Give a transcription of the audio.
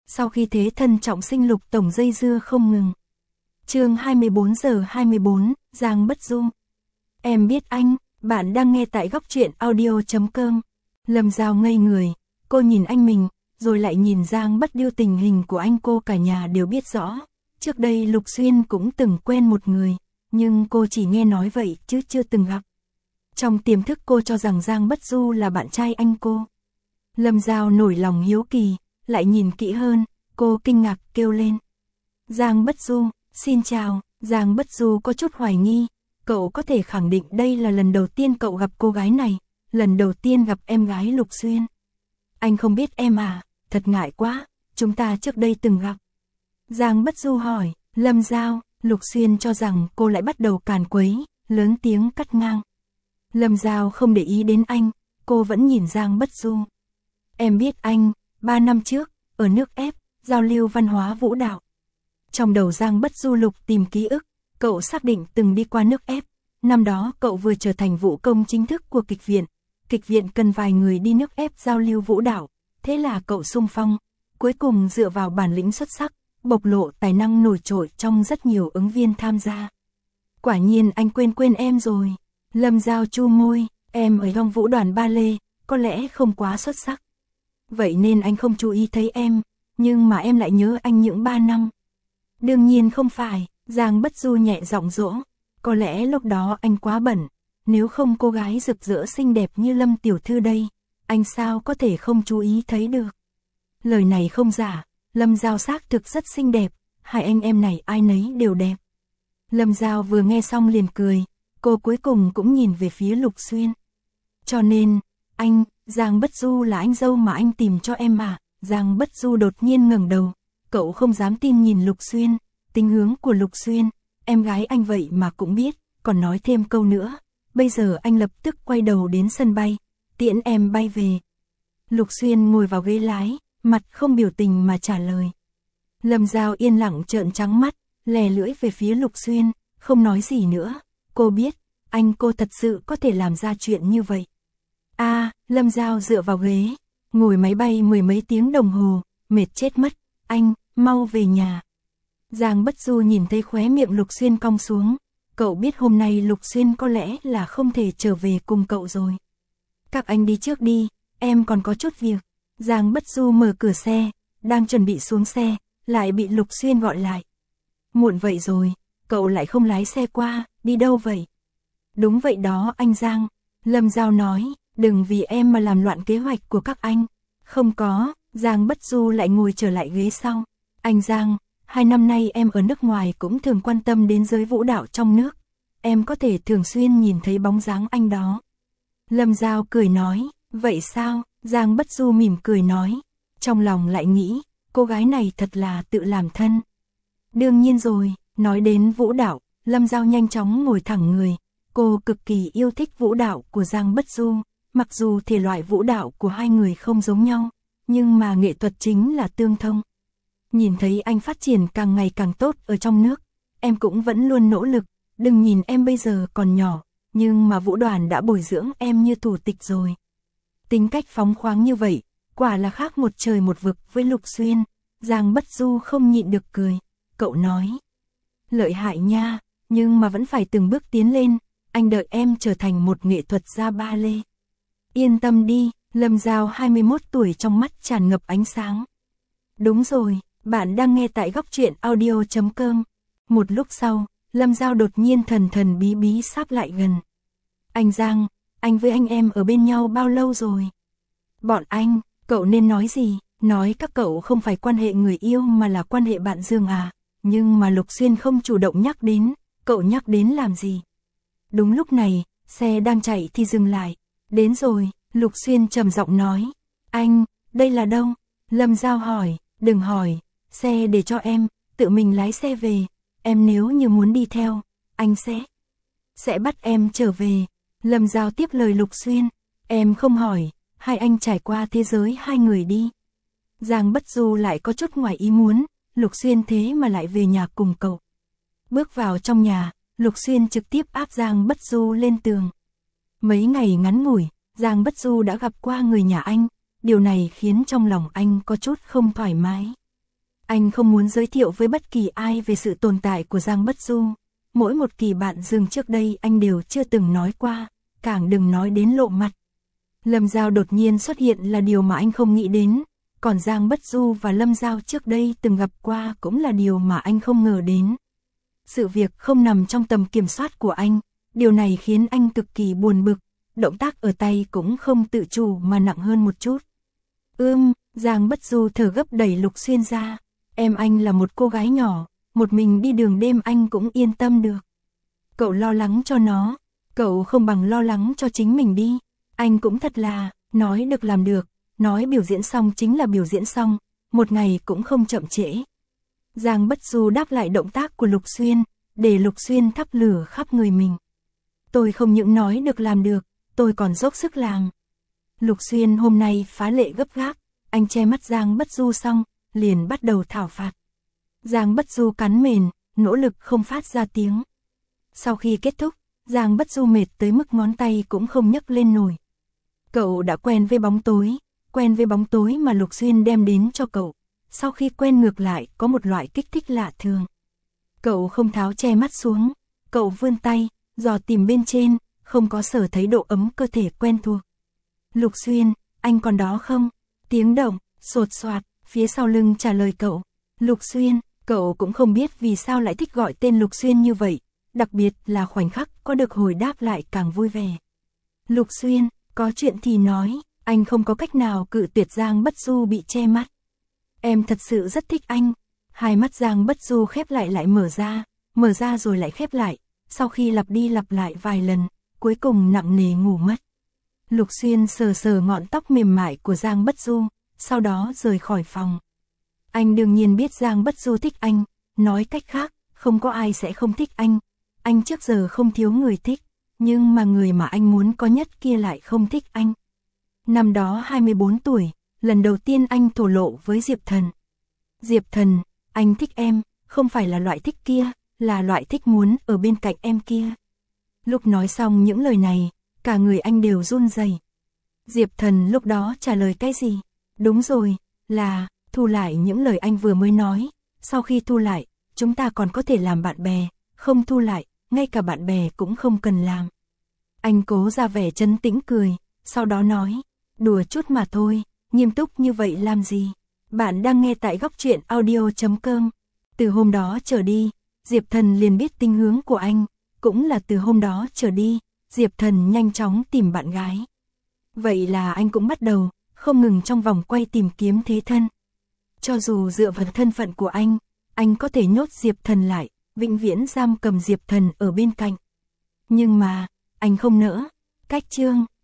sau khi thế thân trọng sinh Lục tổng dây dưa không ngừng. Chương 24 giờ 24, Giang Bất Du. Em biết anh, bạn đang nghe tại góc truyện audio.com. Lâm Giao ngây người, cô nhìn anh mình, rồi lại nhìn Giang Bất Du. Tình hình của anh cô cả nhà đều biết rõ. Trước đây Lục Xuyên cũng từng quen một người, nhưng cô chỉ nghe nói vậy chứ chưa từng gặp. Trong tiềm thức cô cho rằng Giang Bất Du là bạn trai anh cô. Lâm Giao nổi lòng hiếu kỳ, lại nhìn kỹ hơn, cô kinh ngạc kêu lên. Giang Bất Du, xin chào. Giang Bất Du có chút hoài nghi, cậu có thể khẳng định đây là lần đầu tiên cậu gặp cô gái này, lần đầu tiên gặp em gái Lục Xuyên. Anh không biết em à, thật ngại quá, chúng ta trước đây từng gặp. Giang Bất Du hỏi, Lâm Giao. Lục Xuyên cho rằng cô lại bắt đầu càn quấy, lớn tiếng cắt ngang. Lâm Giao không để ý đến anh, cô vẫn nhìn Giang Bất Du. Em biết anh, 3 năm trước, ở nước ép, giao lưu văn hóa vũ đạo. Trong đầu Giang Bất Du lục tìm ký ức, cậu xác định từng đi qua nước ép. Năm đó cậu vừa trở thành vũ công chính thức của kịch viện cần vài người đi nước ép giao lưu vũ đạo, thế là cậu xung phong, cuối cùng dựa vào bản lĩnh xuất sắc, bộc lộ tài năng nổi trội trong rất nhiều ứng viên tham gia. Quả nhiên anh quên em rồi. Lâm Giao chu môi, em ở trong vũ đoàn ba lê, có lẽ không quá xuất sắc. Vậy nên anh không chú ý thấy em, nhưng mà em lại nhớ anh những 3 năm. Đương nhiên không phải, Giang Bất Du nhẹ giọng dỗ, có lẽ lúc đó anh quá bận, nếu không cô gái rực rỡ xinh đẹp như Lâm tiểu thư đây, anh sao có thể không chú ý thấy được. Lời này không giả, Lâm Giao xác thực rất xinh đẹp, hai anh em này ai nấy đều đẹp. Lâm Giao vừa nghe xong liền cười, cô cuối cùng cũng nhìn về phía Lục Xuyên. Cho nên, anh, Giang Bất Du là anh dâu mà anh tìm cho em à? Giang Bất Du đột nhiên ngẩng đầu, cậu không dám tin nhìn Lục Xuyên, tính hướng của Lục Xuyên, em gái anh vậy mà cũng biết, còn nói thêm câu nữa, bây giờ anh lập tức quay đầu đến sân bay, tiễn em bay về. Lục Xuyên ngồi vào ghế lái, mặt không biểu tình mà trả lời. Lâm Giao yên lặng trợn trắng mắt, lè lưỡi về phía Lục Xuyên, không nói gì nữa, cô biết, cô thật sự có thể làm ra chuyện như vậy. Lâm Giao dựa vào ghế, ngồi máy bay 10 mấy tiếng đồng hồ, mệt chết mất, anh, mau về nhà. Giang Bất Du nhìn thấy khóe miệng Lục Xuyên cong xuống, cậu biết hôm nay Lục Xuyên có lẽ là không thể trở về cùng cậu rồi. Các anh đi trước đi, em còn có chút việc. Giang Bất Du mở cửa xe, đang chuẩn bị xuống xe, lại bị Lục Xuyên gọi lại. Muộn vậy rồi, cậu lại không lái xe qua, đi đâu vậy? Đúng vậy đó anh Giang, Lâm Giao nói, đừng vì em mà làm loạn kế hoạch của các anh. Không có, Giang Bất Du lại ngồi trở lại ghế sau. Anh Giang, 2 năm nay em ở nước ngoài cũng thường quan tâm đến giới vũ đạo trong nước. Em có thể thường xuyên nhìn thấy bóng dáng anh đó. Lâm Giao cười nói, vậy sao? Giang Bất Du mỉm cười nói, trong lòng lại nghĩ, cô gái này thật là tự làm thân. Đương nhiên rồi, nói đến vũ đạo, Lâm Giao nhanh chóng ngồi thẳng người. Cô cực kỳ yêu thích vũ đạo của Giang Bất Du, mặc dù thể loại vũ đạo của hai người không giống nhau, nhưng mà nghệ thuật chính là tương thông. Nhìn thấy anh phát triển càng ngày càng tốt ở trong nước, em cũng vẫn luôn nỗ lực, đừng nhìn em bây giờ còn nhỏ, nhưng mà vũ đoàn đã bồi dưỡng em như thủ tịch rồi. Tính cách phóng khoáng như vậy, quả là khác một trời một vực với Lục Xuyên. Giang Bất Du không nhịn được cười, cậu nói. Lợi hại nha, nhưng mà vẫn phải từng bước tiến lên, anh đợi em trở thành một nghệ thuật gia ba lê. Yên tâm đi, Lâm Giao 21 tuổi trong mắt tràn ngập ánh sáng. Đúng rồi, bạn đang nghe tại góc truyện audio.com. Một lúc sau, Lâm Giao đột nhiên thần bí bí sáp lại gần. Anh Giang, anh với anh em ở bên nhau bao lâu rồi? Bọn anh, cậu nên nói gì? Nói các cậu không phải quan hệ người yêu mà là quan hệ bạn giường à? Nhưng mà Lục Xuyên không chủ động nhắc đến, cậu nhắc đến làm gì? Đúng lúc này, xe đang chạy thì dừng lại. Đến rồi, Lục Xuyên trầm giọng nói. Anh, đây là đâu? Lâm Giao hỏi, đừng hỏi, xe để cho em, tự mình lái xe về. Em nếu như muốn đi theo, anh sẽ bắt em trở về. Lâm Giao tiếp lời Lục Xuyên, em không hỏi, hai anh trải qua thế giới hai người đi. Giang Bất Du lại có chút ngoài ý muốn, Lục Xuyên thế mà lại về nhà cùng cậu. Bước vào trong nhà, Lục Xuyên trực tiếp áp Giang Bất Du lên tường. Mấy ngày ngắn ngủi, Giang Bất Du đã gặp qua người nhà anh, điều này khiến trong lòng anh có chút không thoải mái. Anh không muốn giới thiệu với bất kỳ ai về sự tồn tại của Giang Bất Du. Mỗi một kỳ bạn dừng trước đây anh đều chưa từng nói qua, càng đừng nói đến lộ mặt. Lâm Giao đột nhiên xuất hiện là điều mà anh không nghĩ đến, còn Giang Bất Du và Lâm Giao trước đây từng gặp qua cũng là điều mà anh không ngờ đến. Sự việc không nằm trong tầm kiểm soát của anh, điều này khiến anh cực kỳ buồn bực, động tác ở tay cũng không tự chủ mà nặng hơn một chút. Giang Bất Du thở gấp đẩy Lục Xuyên ra, em anh là một cô gái nhỏ, một mình đi đường đêm anh cũng yên tâm được. Cậu lo lắng cho nó, cậu không bằng lo lắng cho chính mình đi, anh cũng thật là, nói được làm được, nói biểu diễn xong chính là biểu diễn xong, một ngày cũng không chậm trễ. Giang Bất Du đáp lại động tác của Lục Xuyên, để Lục Xuyên thắp lửa khắp người mình. Tôi không những nói được làm được, tôi còn dốc sức làm. Lục Xuyên hôm nay phá lệ gấp gáp, anh che mắt Giang Bất Du xong, liền bắt đầu thảo phạt. Giang Bất Du cắn mền, nỗ lực không phát ra tiếng. Sau khi kết thúc, Giang Bất Du mệt tới mức ngón tay cũng không nhấc lên nổi. Cậu đã quen với bóng tối mà Lục Xuyên đem đến cho cậu. Sau khi quen ngược lại có một loại kích thích lạ thường. Cậu không tháo che mắt xuống, cậu vươn tay, dò tìm bên trên, không có sở thấy độ ấm cơ thể quen thuộc. Lục Xuyên, anh còn đó không? Tiếng động, sột soạt, phía sau lưng trả lời cậu. Lục Xuyên, cậu cũng không biết vì sao lại thích gọi tên Lục Xuyên như vậy, đặc biệt là khoảnh khắc có được hồi đáp lại càng vui vẻ. Lục Xuyên, có chuyện thì nói, anh không có cách nào cự tuyệt. Giang Bất Du bị che mắt. Em thật sự rất thích anh. Hai mắt Giang Bất Du khép lại mở ra rồi lại khép lại, sau khi lặp đi lặp lại vài lần, cuối cùng nặng nề ngủ mất. Lục Xuyên sờ sờ ngọn tóc mềm mại của Giang Bất Du, sau đó rời khỏi phòng. Anh đương nhiên biết Giang Bất Du thích anh, nói cách khác, không có ai sẽ không thích anh. Anh trước giờ không thiếu người thích, nhưng mà người mà anh muốn có nhất kia lại không thích anh. Năm đó 24 tuổi, lần đầu tiên anh thổ lộ với Diệp Thần. Diệp Thần, anh thích em, không phải là loại thích kia, là loại thích muốn ở bên cạnh em kia. Lúc nói xong những lời này, cả người anh đều run rẩy. Diệp Thần lúc đó trả lời cái gì? Đúng rồi, là thu lại những lời anh vừa mới nói. Sau khi thu lại, chúng ta còn có thể làm bạn bè, không thu lại, ngay cả bạn bè cũng không cần làm. Anh cố ra vẻ trấn tĩnh cười, sau đó nói, đùa chút mà thôi, nghiêm túc như vậy làm gì? Bạn đang nghe tại Góc Truyện Audio.com. Từ hôm đó trở đi, Diệp Thần liền biết tính hướng của anh, cũng là từ hôm đó trở đi, Diệp Thần nhanh chóng tìm bạn gái. Vậy là anh cũng bắt đầu, không ngừng trong vòng quay tìm kiếm thế thân. Cho dù dựa vào thân phận của anh có thể nhốt Diệp Thần lại, vĩnh viễn giam cầm Diệp Thần ở bên cạnh. Nhưng mà, anh không nỡ. Cách chương